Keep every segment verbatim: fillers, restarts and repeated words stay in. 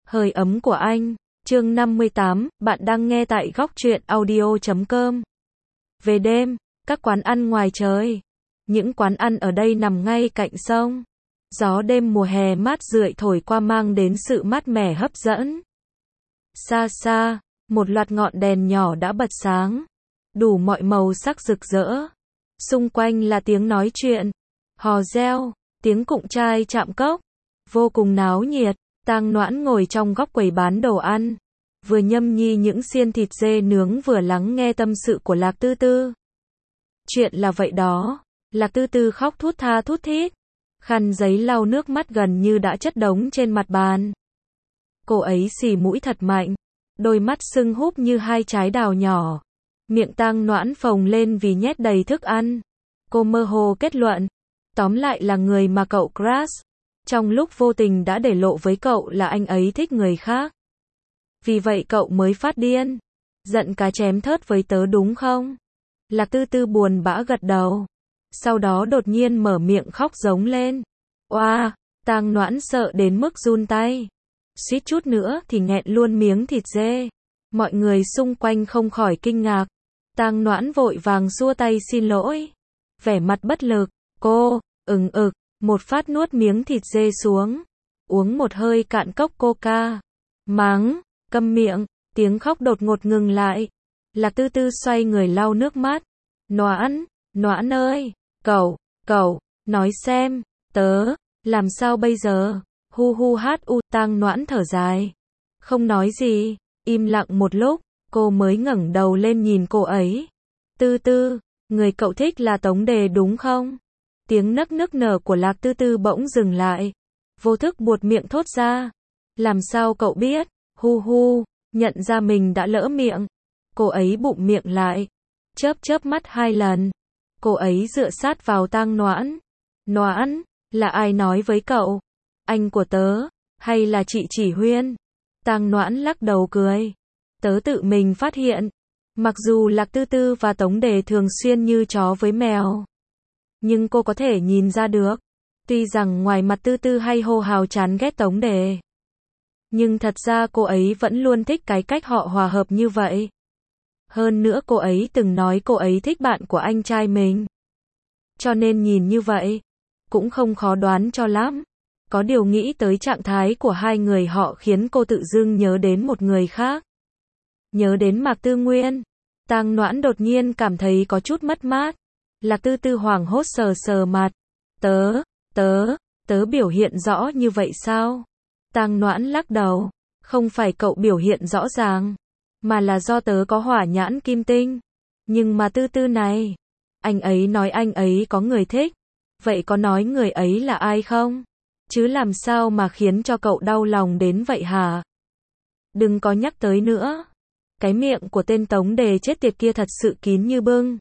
Hơi ấm của anh, chương năm mươi tám, bạn đang nghe tại góc truyện audio chấm com. Về đêm, các quán ăn ngoài trời. Những quán ăn ở đây nằm ngay cạnh sông. Gió đêm mùa hè mát rượi thổi qua mang đến sự mát mẻ hấp dẫn. Xa xa, một loạt ngọn đèn nhỏ đã bật sáng, đủ mọi màu sắc rực rỡ. Xung quanh là tiếng nói chuyện, hò reo, tiếng cụng chai chạm cốc, vô cùng náo nhiệt. Tang Noãn ngồi trong góc quầy bán đồ ăn, vừa nhâm nhi những xiên thịt dê nướng vừa lắng nghe tâm sự của Lạc Tư Tư. Chuyện là vậy đó, Lạc Tư Tư khóc thút tha thút thít, khăn giấy lau nước mắt gần như đã chất đống trên mặt bàn. Cô ấy xì mũi thật mạnh, đôi mắt sưng húp như hai trái đào nhỏ, miệng Tang Noãn phồng lên vì nhét đầy thức ăn. Cô mơ hồ kết luận, tóm lại là người mà cậu crush trong lúc vô tình đã để lộ với cậu là anh ấy thích người khác. Vì vậy cậu mới phát điên, giận cá chém thớt với tớ đúng không? Lạc Tư Tư buồn bã gật đầu, sau đó đột nhiên mở miệng khóc giống lên. Oa, Tang Noãn sợ đến mức run tay, suýt chút nữa thì nghẹn luôn miếng thịt dê. Mọi người xung quanh không khỏi kinh ngạc. Tang Noãn vội vàng xua tay xin lỗi, vẻ mặt bất lực. Cô, ừng ực, một phát nuốt miếng thịt dê xuống, uống một hơi cạn cốc coca, mắng, câm miệng. Tiếng khóc đột ngột ngừng lại. Lạc Tư Tư xoay người lau nước mắt. Noãn, Noãn ơi, cậu, cậu, nói xem, tớ, làm sao bây giờ? Hu hu hát u. Tang Noãn thở dài, không nói gì, im lặng một lúc, cô mới ngẩng đầu lên nhìn cô ấy. Tư Tư, người cậu thích là Tống Đề đúng không? Tiếng nấc nức nở của Lạc Tư Tư bỗng dừng lại, vô thức buột miệng thốt ra. Làm sao cậu biết? Hu hu, nhận ra mình đã lỡ miệng. Cô ấy bụm miệng lại, chớp chớp mắt hai lần. Cô ấy dựa sát vào Tang Noãn. Noãn, là ai nói với cậu? Anh của tớ, hay là chị Chỉ Huyên? Tang Noãn lắc đầu cười. Tớ tự mình phát hiện. Mặc dù Lạc Tư Tư và Tống Đề thường xuyên như chó với mèo, nhưng cô có thể nhìn ra được. Tuy rằng ngoài mặt Tư Tư hay hô hào chán ghét Tống Đề, nhưng thật ra cô ấy vẫn luôn thích cái cách họ hòa hợp như vậy. Hơn nữa cô ấy từng nói cô ấy thích bạn của anh trai mình. Cho nên nhìn như vậy, cũng không khó đoán cho lắm. Có điều nghĩ tới trạng thái của hai người họ khiến cô tự dưng nhớ đến một người khác. Nhớ đến Mạc Tư Nguyên. Tang Noãn đột nhiên cảm thấy có chút mất mát. Lạc Tư Tư hoảng hốt sờ sờ mặt. Tớ, tớ, tớ biểu hiện rõ như vậy sao? Tang Noãn lắc đầu. Không phải cậu biểu hiện rõ ràng, mà là do tớ có hỏa nhãn kim tinh. Nhưng mà Tư Tư này, anh ấy nói anh ấy có người thích. Vậy có nói người ấy là ai không? Chứ làm sao mà khiến cho cậu đau lòng đến vậy hả? Đừng có nhắc tới nữa. Cái miệng của tên Tống Đề chết tiệt kia thật sự kín như bưng.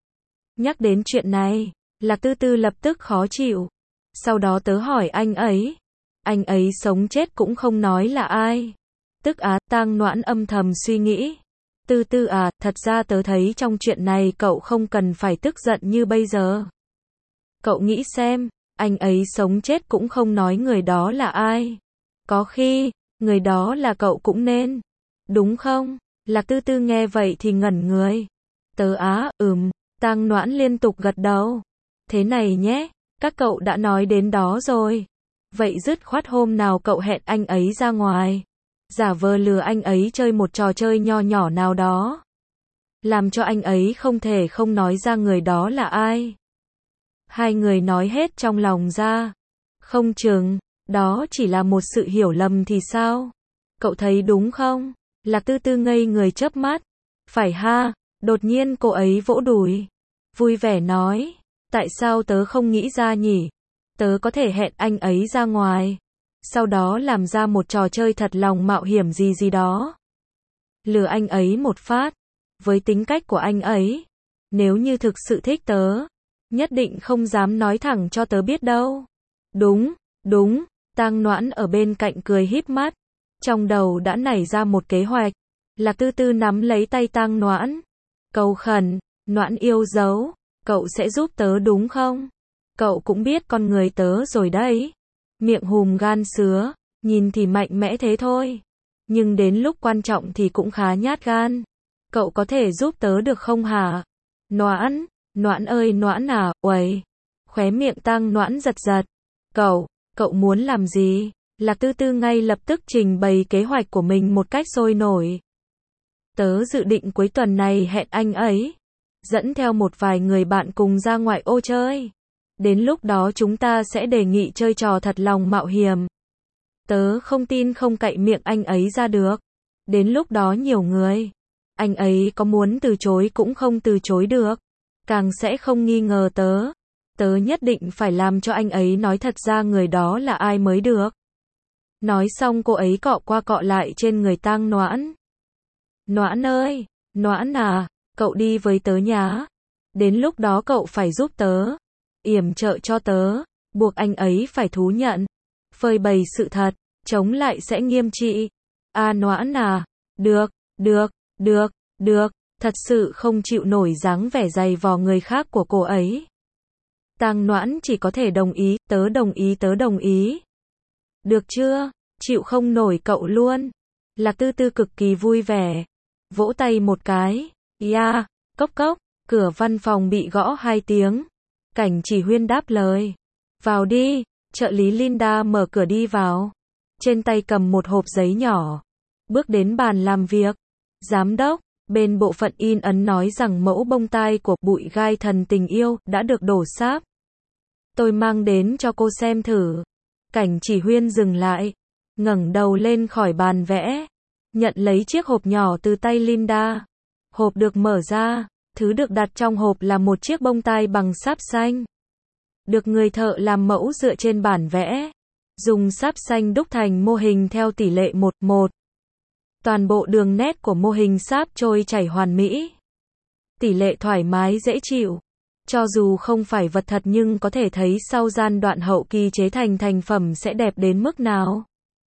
Nhắc đến chuyện này, Lạc Tư Tư lập tức khó chịu. Sau đó tớ hỏi anh ấy. Anh ấy sống chết cũng không nói là ai. Tức á, Tang Noãn âm thầm suy nghĩ. Tư Tư à, thật ra tớ thấy trong chuyện này cậu không cần phải tức giận như bây giờ. Cậu nghĩ xem, anh ấy sống chết cũng không nói người đó là ai. Có khi, người đó là cậu cũng nên. Đúng không? Lạc Tư Tư nghe vậy thì ngẩn người. Tớ á, ừm. Tang Noãn liên tục gật đầu. Thế này nhé, các cậu đã nói đến đó rồi. Vậy dứt khoát hôm nào cậu hẹn anh ấy ra ngoài, giả vờ lừa anh ấy chơi một trò chơi nho nhỏ nào đó, làm cho anh ấy không thể không nói ra người đó là ai. Hai người nói hết trong lòng ra. Không chừng, đó chỉ là một sự hiểu lầm thì sao? Cậu thấy đúng không? Lạc Tư Tư ngây người chớp mắt. Phải ha, đột nhiên cô ấy vỗ đùi, vui vẻ nói. Tại sao tớ không nghĩ ra nhỉ? Tớ có thể hẹn anh ấy ra ngoài, sau đó làm ra một trò chơi thật lòng mạo hiểm gì gì đó. Lừa anh ấy một phát. Với tính cách của anh ấy, nếu như thực sự thích tớ, nhất định không dám nói thẳng cho tớ biết đâu. Đúng, đúng. Tang Noãn ở bên cạnh cười híp mắt, trong đầu đã nảy ra một kế hoạch. Lạc Tư Tư nắm lấy tay Tang Noãn, cầu khẩn. Noãn yêu dấu, cậu sẽ giúp tớ đúng không? Cậu cũng biết con người tớ rồi đấy. Miệng hùm gan sứa, Nhìn thì mạnh mẽ thế thôi. Nhưng đến lúc quan trọng thì cũng khá nhát gan. Cậu có thể giúp tớ được không hả? Noãn, Noãn ơi Noãn à, uầy. Khóe miệng Tang Noãn giật giật. Cậu, cậu muốn làm gì? Lạc Tư Tư ngay lập tức trình bày kế hoạch của mình một cách sôi nổi. Tớ dự định cuối tuần này hẹn anh ấy. Dẫn theo một vài người bạn cùng ra ngoại ô chơi. Đến lúc đó chúng ta sẽ đề nghị chơi trò thật lòng mạo hiểm. Tớ không tin không cậy miệng anh ấy ra được. Đến lúc đó nhiều người. Anh ấy có muốn từ chối cũng không từ chối được. Càng sẽ không nghi ngờ tớ. Tớ nhất định phải làm cho anh ấy nói thật ra người đó là ai mới được. Nói xong cô ấy cọ qua cọ lại trên người Tang Noãn. Noãn ơi, Noãn à, cậu đi với tớ nhá. Đến lúc đó cậu phải giúp tớ. Yểm trợ cho tớ. Buộc anh ấy phải thú nhận. Phơi bày sự thật. Chống lại sẽ nghiêm trị. À Noãn à, được, được, được, được. Thật sự không chịu nổi dáng vẻ dày vò người khác của cô ấy. Tang Noãn chỉ có thể đồng ý, tớ đồng ý tớ đồng ý. Được chưa? Chịu không nổi cậu luôn. Lạc Tư Tư cực kỳ vui vẻ. Vỗ tay một cái. Yeah, cốc cốc. Cửa văn phòng bị gõ hai tiếng. Cảnh chỉ huyên đáp lời. Vào đi. Trợ lý Linda mở cửa đi vào. Trên tay cầm một hộp giấy nhỏ. Bước đến bàn làm việc. Giám đốc, bên bộ phận in ấn nói rằng mẫu bông tai của Bụi Gai Thần Tình Yêu đã được đổ sáp. Tôi mang đến cho cô xem thử. Cảnh chỉ huyên dừng lại. Ngẩng đầu lên khỏi bàn vẽ. Nhận lấy chiếc hộp nhỏ từ tay Linda. Hộp được mở ra. Thứ được đặt trong hộp là một chiếc bông tai bằng sáp xanh. Được người thợ làm mẫu dựa trên bản vẽ. Dùng sáp xanh đúc thành mô hình theo tỷ lệ một một. Toàn bộ đường nét của mô hình sáp trôi chảy hoàn mỹ. Tỷ lệ thoải mái dễ chịu. Cho dù không phải vật thật nhưng có thể thấy sau gian đoạn hậu kỳ chế thành thành phẩm sẽ đẹp đến mức nào.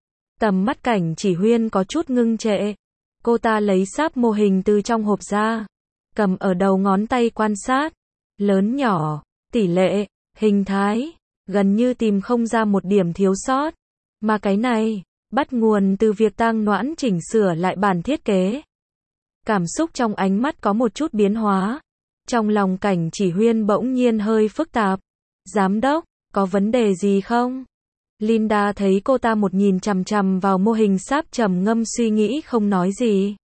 Tầm mắt cảnh chỉ huyên có chút ngưng trệ. Cô ta lấy sáp mô hình từ trong hộp ra. Cầm ở đầu ngón tay quan sát. Lớn nhỏ, tỷ lệ, hình thái. Gần như tìm không ra một điểm thiếu sót. Mà cái này, bắt nguồn từ việc Tang Noãn chỉnh sửa lại bản thiết kế. Cảm xúc trong ánh mắt có một chút biến hóa. Trong lòng cảnh chỉ huyên bỗng nhiên hơi phức tạp. Giám đốc, có vấn đề gì không? Linda thấy cô ta một nhìn chằm chằm vào mô hình sáp trầm ngâm suy nghĩ không nói gì.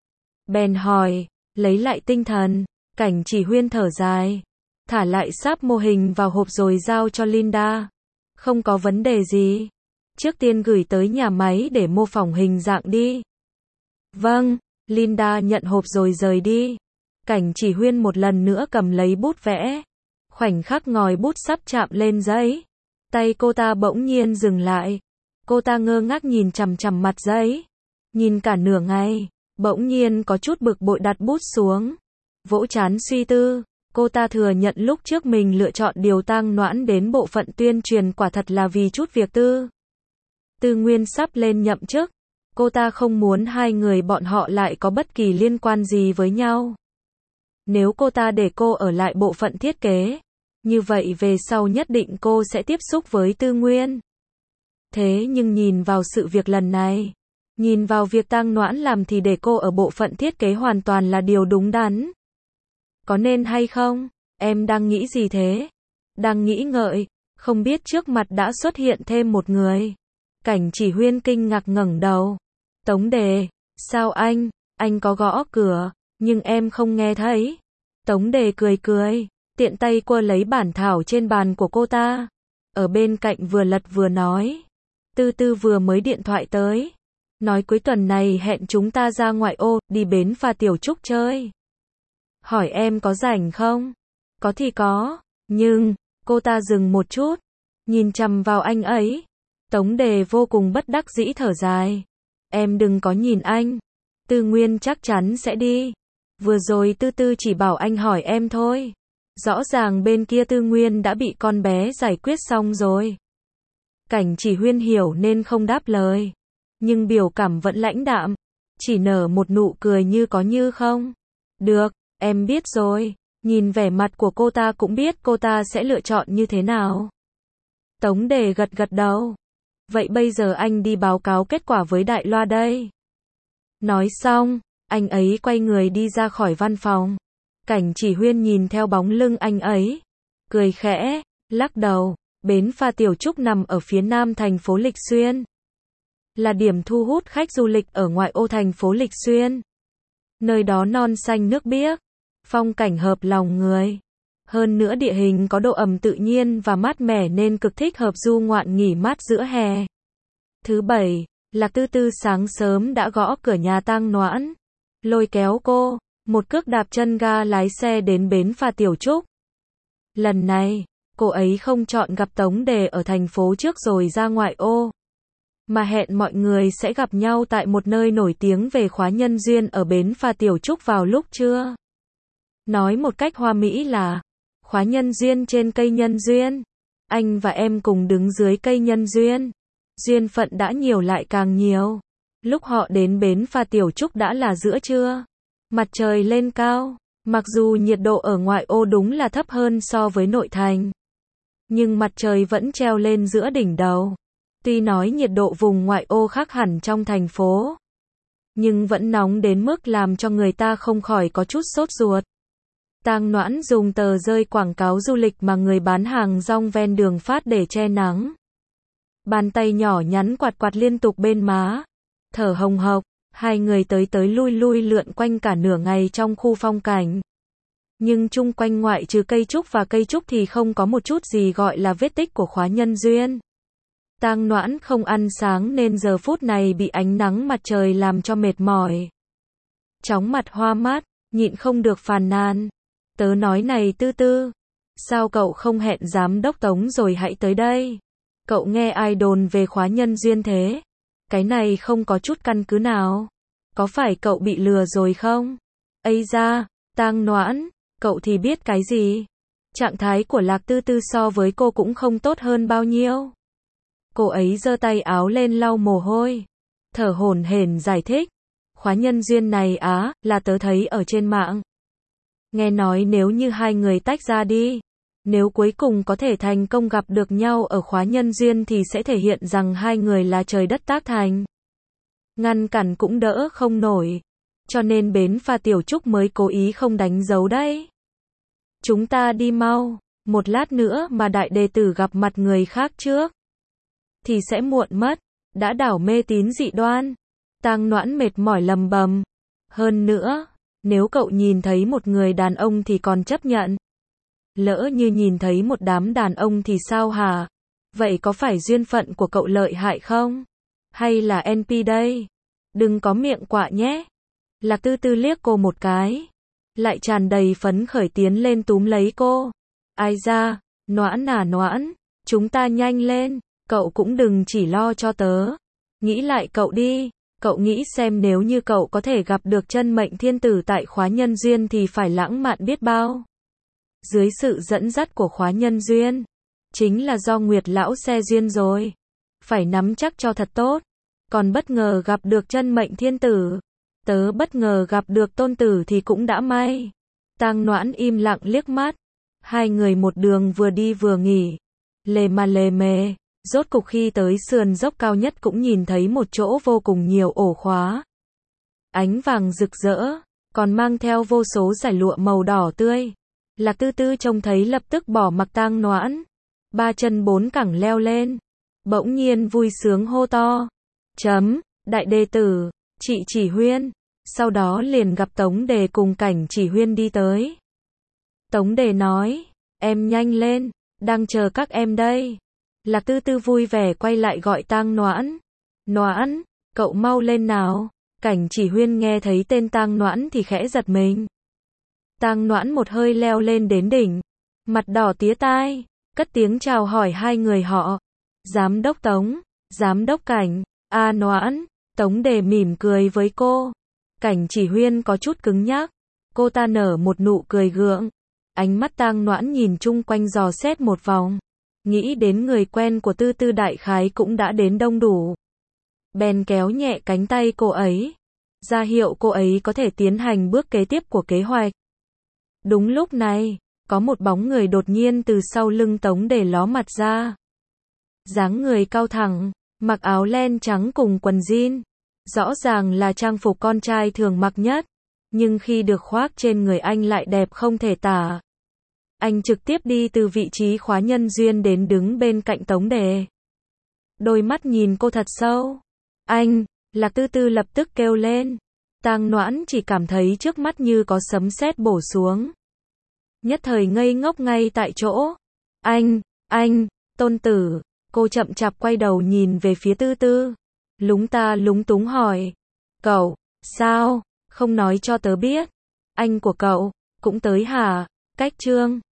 Bèn hỏi, lấy lại tinh thần, cảnh chỉ huyên thở dài. Thả lại sáp mô hình vào hộp rồi giao cho Linda. Không có vấn đề gì. Trước tiên gửi tới nhà máy để mô phỏng hình dạng đi. Vâng, Linda nhận hộp rồi rời đi. Cảnh chỉ huyên một lần nữa cầm lấy bút vẽ. Khoảnh khắc ngòi bút sắp chạm lên giấy. Tay cô ta bỗng nhiên dừng lại. Cô ta ngơ ngác nhìn chằm chằm mặt giấy. Nhìn cả nửa ngày. Bỗng nhiên có chút bực bội đặt bút xuống. Vỗ trán suy tư. Cô ta thừa nhận lúc trước mình lựa chọn điều Tang Noãn đến bộ phận tuyên truyền quả thật là vì chút việc tư. Tư Nguyên sắp lên nhậm chức. Cô ta không muốn hai người bọn họ lại có bất kỳ liên quan gì với nhau. Nếu cô ta để cô ở lại bộ phận thiết kế, như vậy về sau nhất định cô sẽ tiếp xúc với Tư Nguyên. Thế nhưng nhìn vào sự việc lần này, nhìn vào việc Tang Noãn làm thì để cô ở bộ phận thiết kế hoàn toàn là điều đúng đắn. Có nên hay không? Em đang nghĩ gì thế? Đang nghĩ ngợi, không biết trước mặt đã xuất hiện thêm một người. Cảnh chỉ huyên kinh ngạc ngẩng đầu. Tống Đề, sao anh? Anh có gõ cửa, nhưng em không nghe thấy. Tống Đề cười cười, tiện tay quơ lấy bản thảo trên bàn của cô ta. Ở bên cạnh vừa lật vừa nói. Tư Tư vừa mới điện thoại tới. Nói cuối tuần này hẹn chúng ta ra ngoại ô, đi bến phà Tiểu Trúc chơi. Hỏi em có rảnh không? Có thì có, nhưng, cô ta dừng một chút, nhìn chằm vào anh ấy. Tống Đề vô cùng bất đắc dĩ thở dài. Em đừng có nhìn anh. Tư Nguyên chắc chắn sẽ đi. Vừa rồi Tư Tư chỉ bảo anh hỏi em thôi. Rõ ràng bên kia Tư Nguyên đã bị con bé giải quyết xong rồi. Cảnh chỉ huyên hiểu nên không đáp lời. Nhưng biểu cảm vẫn lãnh đạm. Chỉ nở một nụ cười như có như không. Được, em biết rồi. Nhìn vẻ mặt của cô ta cũng biết cô ta sẽ lựa chọn như thế nào. Tống Đề gật gật đầu. Vậy bây giờ anh đi báo cáo kết quả với Đại Loa đây. Nói xong, anh ấy quay người đi ra khỏi văn phòng. Cảnh Chỉ Huyên nhìn theo bóng lưng anh ấy, cười khẽ, lắc đầu. Bến phà Tiểu Trúc nằm ở phía nam thành phố Lịch Xuyên, là điểm thu hút khách du lịch ở ngoại ô thành phố Lịch Xuyên. Nơi đó non xanh nước biếc, phong cảnh hợp lòng người. Hơn nữa địa hình có độ ẩm tự nhiên và mát mẻ nên cực thích hợp du ngoạn nghỉ mát giữa hè. Thứ bảy, Lạc Tư Tư sáng sớm đã gõ cửa nhà Tang Noãn, lôi kéo cô, một cước đạp chân ga lái xe đến bến phà Tiểu Trúc. Lần này, cô ấy không chọn gặp Tống Đề ở thành phố trước rồi ra ngoại ô, mà hẹn mọi người sẽ gặp nhau tại một nơi nổi tiếng về khóa nhân duyên ở bến phà Tiểu Trúc vào lúc trưa. Nói một cách hoa mỹ là khóa nhân duyên trên cây nhân duyên. Anh và em cùng đứng dưới cây nhân duyên. Duyên phận đã nhiều lại càng nhiều. Lúc họ đến bến phà Tiểu Trúc đã là giữa trưa. Mặt trời lên cao. Mặc dù nhiệt độ ở ngoại ô đúng là thấp hơn so với nội thành, nhưng mặt trời vẫn treo lên giữa đỉnh đầu. Tuy nói nhiệt độ vùng ngoại ô khác hẳn trong thành phố, nhưng vẫn nóng đến mức làm cho người ta không khỏi có chút sốt ruột. Tang Noãn dùng tờ rơi quảng cáo du lịch mà người bán hàng rong ven đường phát để che nắng. Bàn tay nhỏ nhắn quạt quạt liên tục bên má, thở hồng hộc. Hai người tới tới lui lui lượn quanh cả nửa ngày trong khu phong cảnh. Nhưng chung quanh ngoại trừ cây trúc và cây trúc thì không có một chút gì gọi là vết tích của khóa nhân duyên. Tang Noãn không ăn sáng nên giờ phút này bị ánh nắng mặt trời làm cho mệt mỏi. Chóng mặt hoa mắt, nhịn không được phàn nàn. Tớ nói này Tư Tư, sao cậu không hẹn giám đốc Tống rồi hãy tới đây? Cậu nghe ai đồn về khóa nhân duyên thế? Cái này không có chút căn cứ nào. Có phải cậu bị lừa rồi không? Ây da, Tang Noãn, cậu thì biết cái gì? Trạng thái của Lạc Tư Tư so với cô cũng không tốt hơn bao nhiêu. Cô ấy giơ tay áo lên lau mồ hôi, thở hổn hển giải thích. Khóa nhân duyên này á, là tớ thấy ở trên mạng. Nghe nói nếu như hai người tách ra đi, nếu cuối cùng có thể thành công gặp được nhau ở khóa nhân duyên thì sẽ thể hiện rằng hai người là trời đất tác thành. Ngăn cản cũng đỡ không nổi. Cho nên bến phà Tiểu Trúc mới cố ý không đánh dấu đấy. Chúng ta đi mau, một lát nữa mà đại đệ tử gặp mặt người khác trước thì sẽ muộn mất, đã đảo mê tín dị đoan. Tang Noãn mệt mỏi lầm bầm. Hơn nữa, nếu cậu nhìn thấy một người đàn ông thì còn chấp nhận. Lỡ như nhìn thấy một đám đàn ông thì sao hả? Vậy có phải duyên phận của cậu lợi hại không? Hay là en pê đây? Đừng có miệng quạ nhé. Lạc Tư Tư liếc cô một cái, lại tràn đầy phấn khởi tiến lên túm lấy cô. Ai da, Noãn à Noãn, chúng ta nhanh lên, cậu cũng đừng chỉ lo cho tớ. Nghĩ lại cậu đi, cậu nghĩ xem nếu như cậu có thể gặp được chân mệnh thiên tử tại khóa nhân duyên thì phải lãng mạn biết bao. Dưới sự dẫn dắt của khóa nhân duyên, chính là do Nguyệt lão xe duyên rồi. Phải nắm chắc cho thật tốt. Còn bất ngờ gặp được chân mệnh thiên tử, tớ bất ngờ gặp được tôn tử thì cũng đã may. Tang Noãn im lặng liếc mắt. Hai người một đường vừa đi vừa nghỉ, lề mà lề mề. Rốt cục khi tới sườn dốc cao nhất cũng nhìn thấy một chỗ vô cùng nhiều ổ khóa. Ánh vàng rực rỡ, còn mang theo vô số dải lụa màu đỏ tươi. Lạc Tư Tư trông thấy lập tức bỏ mặc Tang Noãn, ba chân bốn cẳng leo lên, bỗng nhiên vui sướng hô to. Chấm, đại đệ tử, chị Chỉ Huyên. Sau đó liền gặp Tống Đề cùng Cảnh Chỉ Huyên đi tới. Tống Đề nói, em nhanh lên, đang chờ các em đây. Lạc Tư Tư vui vẻ quay lại gọi Tang Noãn. Noãn, cậu mau lên nào. Cảnh Chỉ Huyên nghe thấy tên Tang Noãn thì khẽ giật mình. Tang Noãn một hơi leo lên đến đỉnh, mặt đỏ tía tai, cất tiếng chào hỏi hai người họ. Giám đốc Tống, giám đốc Cảnh, a à, Noãn. Tống Đề mỉm cười với cô. Cảnh Chỉ Huyên có chút cứng nhắc. Cô ta nở một nụ cười gượng. Ánh mắt Tang Noãn nhìn chung quanh dò xét một vòng, nghĩ đến người quen của Tư Tư đại khái cũng đã đến đông đủ. Bèn kéo nhẹ cánh tay cô ấy, ra hiệu cô ấy có thể tiến hành bước kế tiếp của kế hoạch. Đúng lúc này, có một bóng người đột nhiên từ sau lưng Tống Đề ló mặt ra. Dáng người cao thẳng, mặc áo len trắng cùng quần jean. Rõ ràng là trang phục con trai thường mặc nhất, nhưng khi được khoác trên người anh lại đẹp không thể tả. Anh trực tiếp đi từ vị trí khóa nhân duyên đến đứng bên cạnh Tống Đề. Đôi mắt nhìn cô thật sâu. Anh, Lạc Tư Tư lập tức kêu lên. Tang Noãn chỉ cảm thấy trước mắt như có sấm sét bổ xuống. Nhất thời ngây ngốc ngay tại chỗ. Anh, anh, tôn tử. Cô chậm chạp quay đầu nhìn về phía Tư Tư. Lúng ta lúng túng hỏi. Cậu, sao, không nói cho tớ biết. Anh của cậu, cũng tới hả? Cách Trương